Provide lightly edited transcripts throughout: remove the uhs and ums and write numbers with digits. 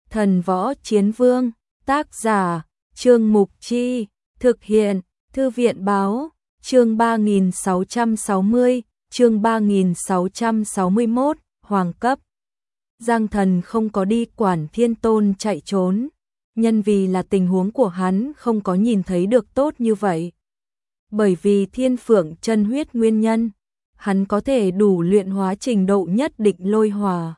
Thần Võ Chiến Vương, tác giả, Trương Mục Chi, thực hiện, Thư viện Báo, chương 3660, chương 3661, Hoàng cấp. Giang Thần không có đi quản Thiên Tôn chạy trốn, nhân vì là tình huống của hắn không có nhìn thấy được tốt như vậy. Bởi vì Thiên Phượng chân huyết nguyên nhân, hắn có thể đủ luyện hóa trình độ nhất định lôi hỏa.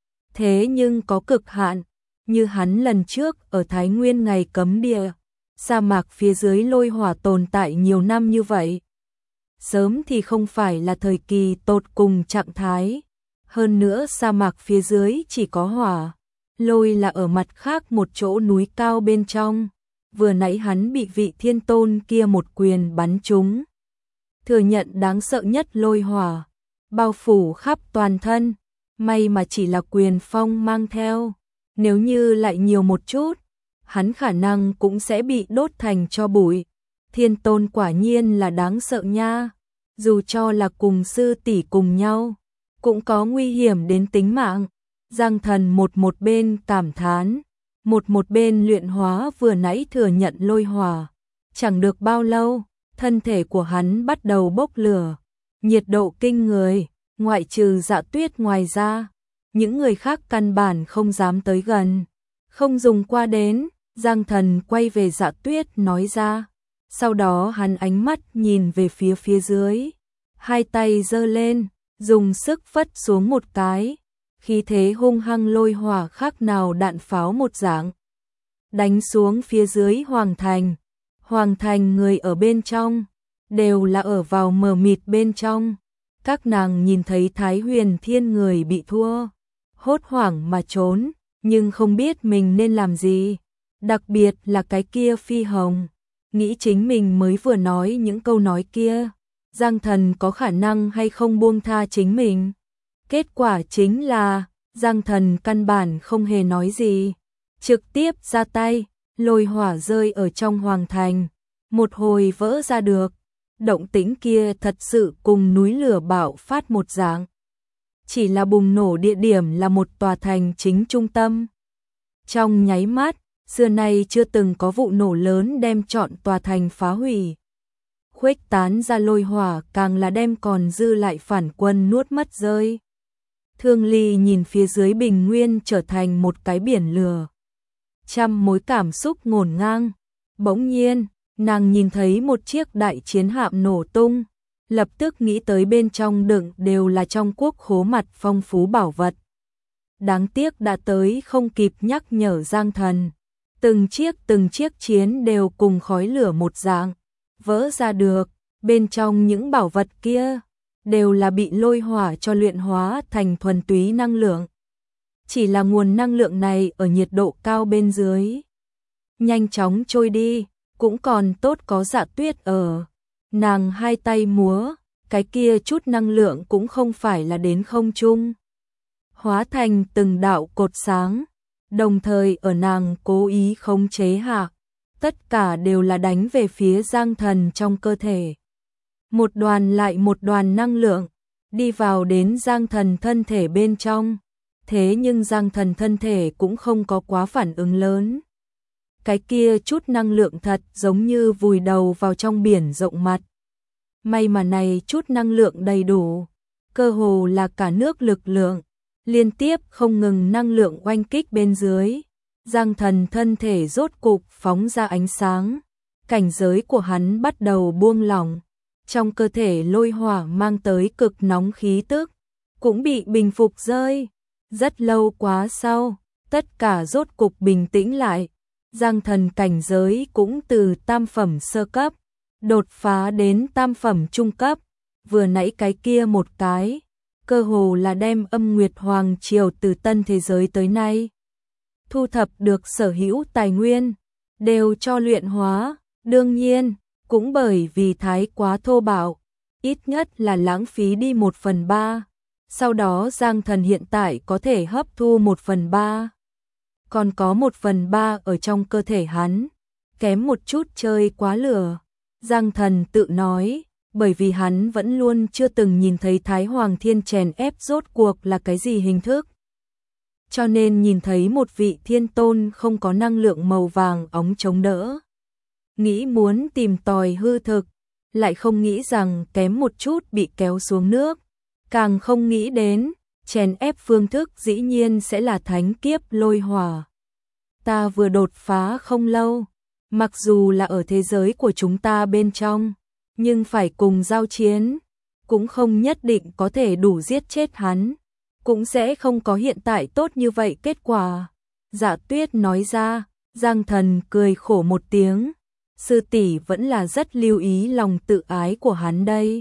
Thế nhưng có cực hạn, như hắn lần trước ở Thái Nguyên ngày cấm địa, sa mạc phía dưới lôi hỏa tồn tại nhiều năm như vậy. Sớm thì không phải là thời kỳ tột cùng trạng thái, hơn nữa sa mạc phía dưới chỉ có hỏa, lôi là ở mặt khác một chỗ núi cao bên trong. Vừa nãy hắn bị vị Thiên Tôn kia một quyền bắn trúng, thừa nhận đáng sợ nhất lôi hỏa, bao phủ khắp toàn thân, may mà chỉ là quyền phong mang theo, nếu như lại nhiều một chút, hắn khả năng cũng sẽ bị đốt thành tro bụi. Thiên Tôn quả nhiên là đáng sợ nha, dù cho là cùng sư tỷ cùng nhau, cũng có nguy hiểm đến tính mạng. Giang Thần một bên cảm thán, một bên luyện hóa vừa nãy thừa nhận lôi hỏa. Chẳng được bao lâu, thân thể của hắn bắt đầu bốc lửa, nhiệt độ kinh người, ngoại trừ Dạ Tuyết ngoài ra, những người khác căn bản không dám tới gần, không dùng qua đến. Giang Thần quay về Dạ Tuyết nói ra, sau đó hắn ánh mắt nhìn về phía dưới, hai tay giơ lên, dùng sức phất xuống một cái, khí thế hung hăng lôi hỏa khác nào đạn pháo một dạng, đánh xuống phía dưới Hoàng Thành. Hoàng Thành người ở bên trong, đều là ở vào mờ mịt bên trong, các nàng nhìn thấy Thái Huyền Thiên người bị thua, hốt hoảng mà trốn, nhưng không biết mình nên làm gì. Đặc biệt là cái kia Phi Hồng, nghĩ chính mình mới vừa nói những câu nói kia, Giang Thần có khả năng hay không buông tha chính mình. Kết quả chính là, Giang Thần căn bản không hề nói gì, trực tiếp ra tay, lôi hỏa rơi ở trong Hoàng Thành, một hồi vỡ ra được. Động tĩnh kia thật sự cùng núi lửa bạo phát một dạng. Chỉ là bùng nổ địa điểm là một tòa thành chính trung tâm. Trong nháy mắt, xưa nay chưa từng có vụ nổ lớn đem trọn tòa thành phá hủy. Khuếch tán ra lôi hỏa càng là đem còn dư lại phản quân nuốt mất rơi. Thương Ly nhìn phía dưới bình nguyên trở thành một cái biển lửa. Trăm mối cảm xúc ngổn ngang. Bỗng nhiên, nàng nhìn thấy một chiếc đại chiến hạm nổ tung, lập tức nghĩ tới bên trong đựng đều là trong quốc khố mặt phong phú bảo vật. Đáng tiếc đã tới không kịp nhắc nhở Giang Thần. Từng chiếc chiến đều cùng khói lửa một dạng, vỡ ra được, bên trong những bảo vật kia, đều là bị lôi hỏa cho luyện hóa thành thuần túy năng lượng. Chỉ là nguồn năng lượng này ở nhiệt độ cao bên dưới, nhanh chóng trôi đi, cũng còn tốt có Dạ Tuyết ở. Nàng hai tay múa, cái kia chút năng lượng cũng không phải là đến không trung, hóa thành từng đạo cột sáng, đồng thời ở nàng cố ý khống chế hạ, tất cả đều là đánh về phía Giang Thần trong cơ thể. Một đoàn lại một đoàn năng lượng, đi vào đến Giang Thần thân thể bên trong, thế nhưng Giang Thần thân thể cũng không có quá phản ứng lớn. Cái kia chút năng lượng thật giống như vùi đầu vào trong biển rộng mặt. May mà này chút năng lượng đầy đủ, cơ hồ là cả nước lực lượng, liên tiếp không ngừng năng lượng oanh kích bên dưới. Giang Thần thân thể rốt cục phóng ra ánh sáng, cảnh giới của hắn bắt đầu buông lỏng, trong cơ thể lôi hỏa mang tới cực nóng khí tức, cũng bị bình phục rơi. Rất lâu quá sau, tất cả rốt cục bình tĩnh lại. Giang Thần cảnh giới cũng từ tam phẩm sơ cấp, đột phá đến tam phẩm trung cấp, vừa nãy cái kia một cái, cơ hồ là đem Âm Nguyệt Hoàng Triều từ tân thế giới tới nay thu thập được sở hữu tài nguyên, đều cho luyện hóa, đương nhiên, cũng bởi vì thái quá thô bạo, ít nhất là lãng phí đi 1/3, sau đó Giang Thần hiện tại có thể hấp thu 1/3. Còn có 1/3 ở trong cơ thể hắn, kém một chút chơi quá lửa. Giang Thần tự nói, bởi vì hắn vẫn luôn chưa từng nhìn thấy Thái Hoàng Thiên chèn ép rốt cuộc là cái gì hình thức. cho nên nhìn thấy một vị thiên tôn không có năng lượng màu vàng óng chống đỡ. Nghĩ muốn tìm tòi hư thực, lại không nghĩ rằng kém một chút bị kéo xuống nước. Càng không nghĩ đến, chèn ép phương thức dĩ nhiên sẽ là thánh kiếp lôi hỏa. Ta vừa đột phá không lâu, mặc dù là ở thế giới của chúng ta bên trong, nhưng phải cùng giao chiến, cũng không nhất định có thể đủ giết chết hắn, cũng sẽ không có hiện tại tốt như vậy kết quả. Dạ Tuyết nói ra. Giang Thần cười khổ một tiếng, sư tỷ vẫn là rất lưu ý lòng tự ái của hắn đây.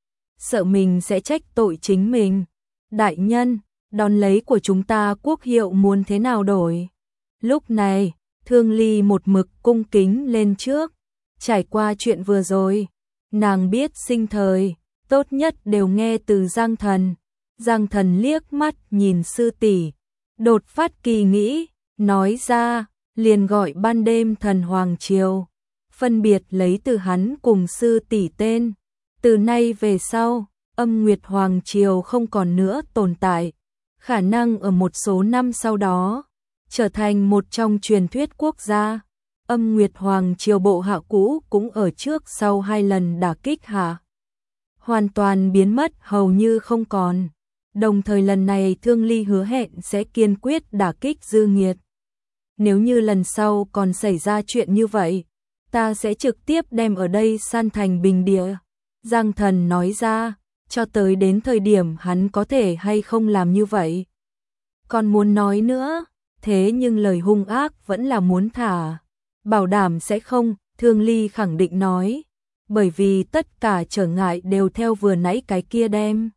Sợ mình sẽ trách tội chính mình. Đại nhân, đón lấy của chúng ta quốc hiệu muốn thế nào đổi? Lúc này, Thương Ly một mực cung kính lên trước. Trải qua chuyện vừa rồi, nàng biết sinh thời, tốt nhất đều nghe từ Giang Thần. Giang Thần liếc mắt nhìn sư tỷ, đột phát kỳ nghĩ, nói ra, liền gọi Ban Đêm Thần Hoàng Triều, phân biệt lấy từ hắn cùng sư tỷ tên. Từ nay về sau, Âm Nguyệt Hoàng Triều không còn nữa tồn tại, khả năng ở một số năm sau đó trở thành một trong truyền thuyết quốc gia. Âm Nguyệt Hoàng Triều bộ hạ cũ cũng ở trước sau 2 lần đả kích hạ, hoàn toàn biến mất hầu như không còn. Đồng thời lần này Thương Ly hứa hẹn sẽ kiên quyết đả kích dư nghiệt. Nếu như lần sau còn xảy ra chuyện như vậy, ta sẽ trực tiếp đem ở đây san thành bình địa. Giang Thần nói ra, cho tới đến thời điểm hắn có thể hay không làm như vậy. Còn muốn nói nữa, thế nhưng lời hung ác vẫn là muốn thả. Bảo đảm sẽ không, Thương Ly khẳng định nói, bởi vì tất cả trở ngại đều theo vừa nãy cái kia đem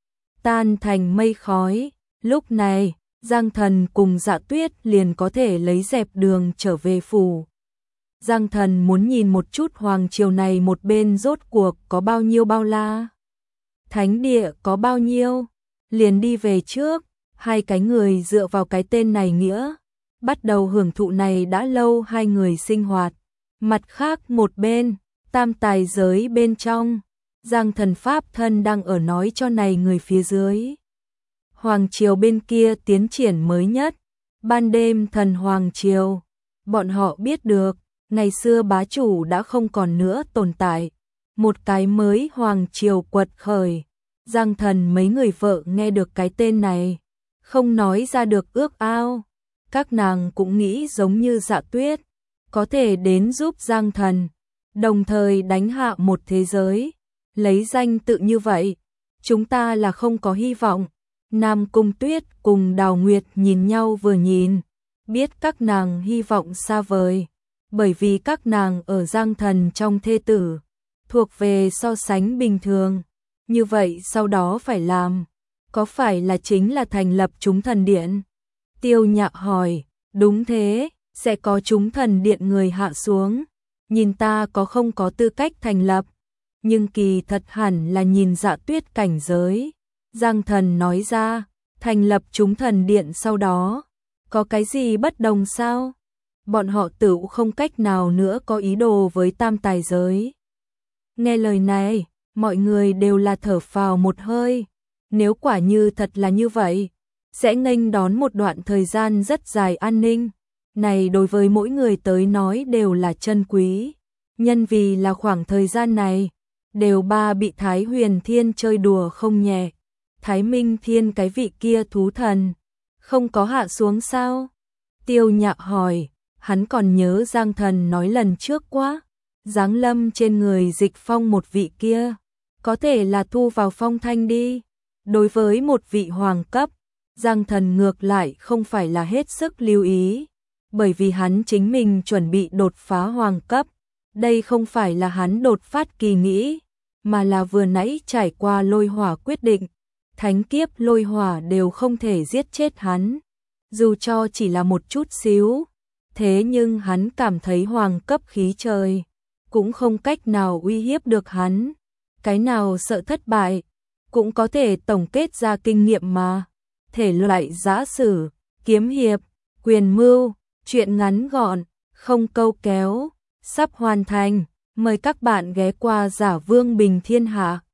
tan thành mây khói. Lúc này, Giang Thần cùng Dạ Tuyết liền có thể lấy dẹp đường trở về phủ. Giang Thần muốn nhìn một chút hoàng triều này một bên rốt cuộc có bao nhiêu bao la, thánh địa có bao nhiêu, liền đi về trước. Hai cái người dựa vào cái tên này nghĩa, bắt đầu hưởng thụ này đã lâu hai người sinh hoạt. Mặt khác một bên, tam tài giới bên trong, Giang Thần pháp thân đang ở nói cho này người phía dưới. Hoàng triều bên kia tiến triển mới nhất, Ban Đêm Thần Hoàng Triều, bọn họ biết được, ngày xưa bá chủ đã không còn nữa tồn tại, một cái mới Hoàng Triều quật khởi. Giang Thần mấy người vợ nghe được cái tên này, không nói ra được ước ao. Các nàng cũng nghĩ giống như Dạ Tuyết, có thể đến giúp Giang Thần, đồng thời đánh hạ một thế giới. Lấy danh tự như vậy, chúng ta là không có hy vọng. Nam Cung Tuyết cùng Đào Nguyệt nhìn nhau vừa nhìn, biết các nàng hy vọng xa vời, bởi vì các nàng ở Giang Thần trong thê tử, thuộc về so sánh bình thường. Như vậy sau đó phải làm, có phải là chính là thành lập chúng thần điện? Tiêu Nhạc hỏi, đúng thế, sẽ có chúng thần điện người hạ xuống, nhìn ta có không có tư cách thành lập, nhưng kỳ thật hẳn là nhìn Dạ Tuyết cảnh giới. Giang Thần nói ra, thành lập chúng thần điện sau đó, có cái gì bất đồng sao? Bọn họ tự không cách nào nữa có ý đồ với tam tài giới. Nghe lời này, mọi người đều là thở phào một hơi. Nếu quả như thật là như vậy, sẽ nghênh đón một đoạn thời gian rất dài an ninh. Này đối với mỗi người tới nói đều là chân quý. Nhân vì là khoảng thời gian này, đều ba bị Thái Huyền Thiên chơi đùa không nhẹ. Thái Minh Thiên cái vị kia thú thần, không có hạ xuống sao? Tiêu Nhạc hỏi, hắn còn nhớ Giang Thần nói lần trước quá, giáng lâm trên người Dịch Phong một vị kia, có thể là thu vào phong thanh đi. Đối với một vị hoàng cấp, Giang Thần ngược lại không phải là hết sức lưu ý, bởi vì hắn chính mình chuẩn bị đột phá hoàng cấp. Đây không phải là hắn đột phát kỳ nghĩ, mà là vừa nãy trải qua lôi hỏa quyết định. Thánh kiếp lôi hỏa đều không thể giết chết hắn, dù cho chỉ là một chút xíu. Thế nhưng hắn cảm thấy hoàng cấp khí trời cũng không cách nào uy hiếp được hắn. Cái nào sợ thất bại, cũng có thể tổng kết ra kinh nghiệm mà. Thể loại giã sử, kiếm hiệp, quyền mưu, truyện ngắn gọn, không câu kéo, sắp hoàn thành. Mời các bạn ghé qua Giả Vương Bình Thiên Hạ.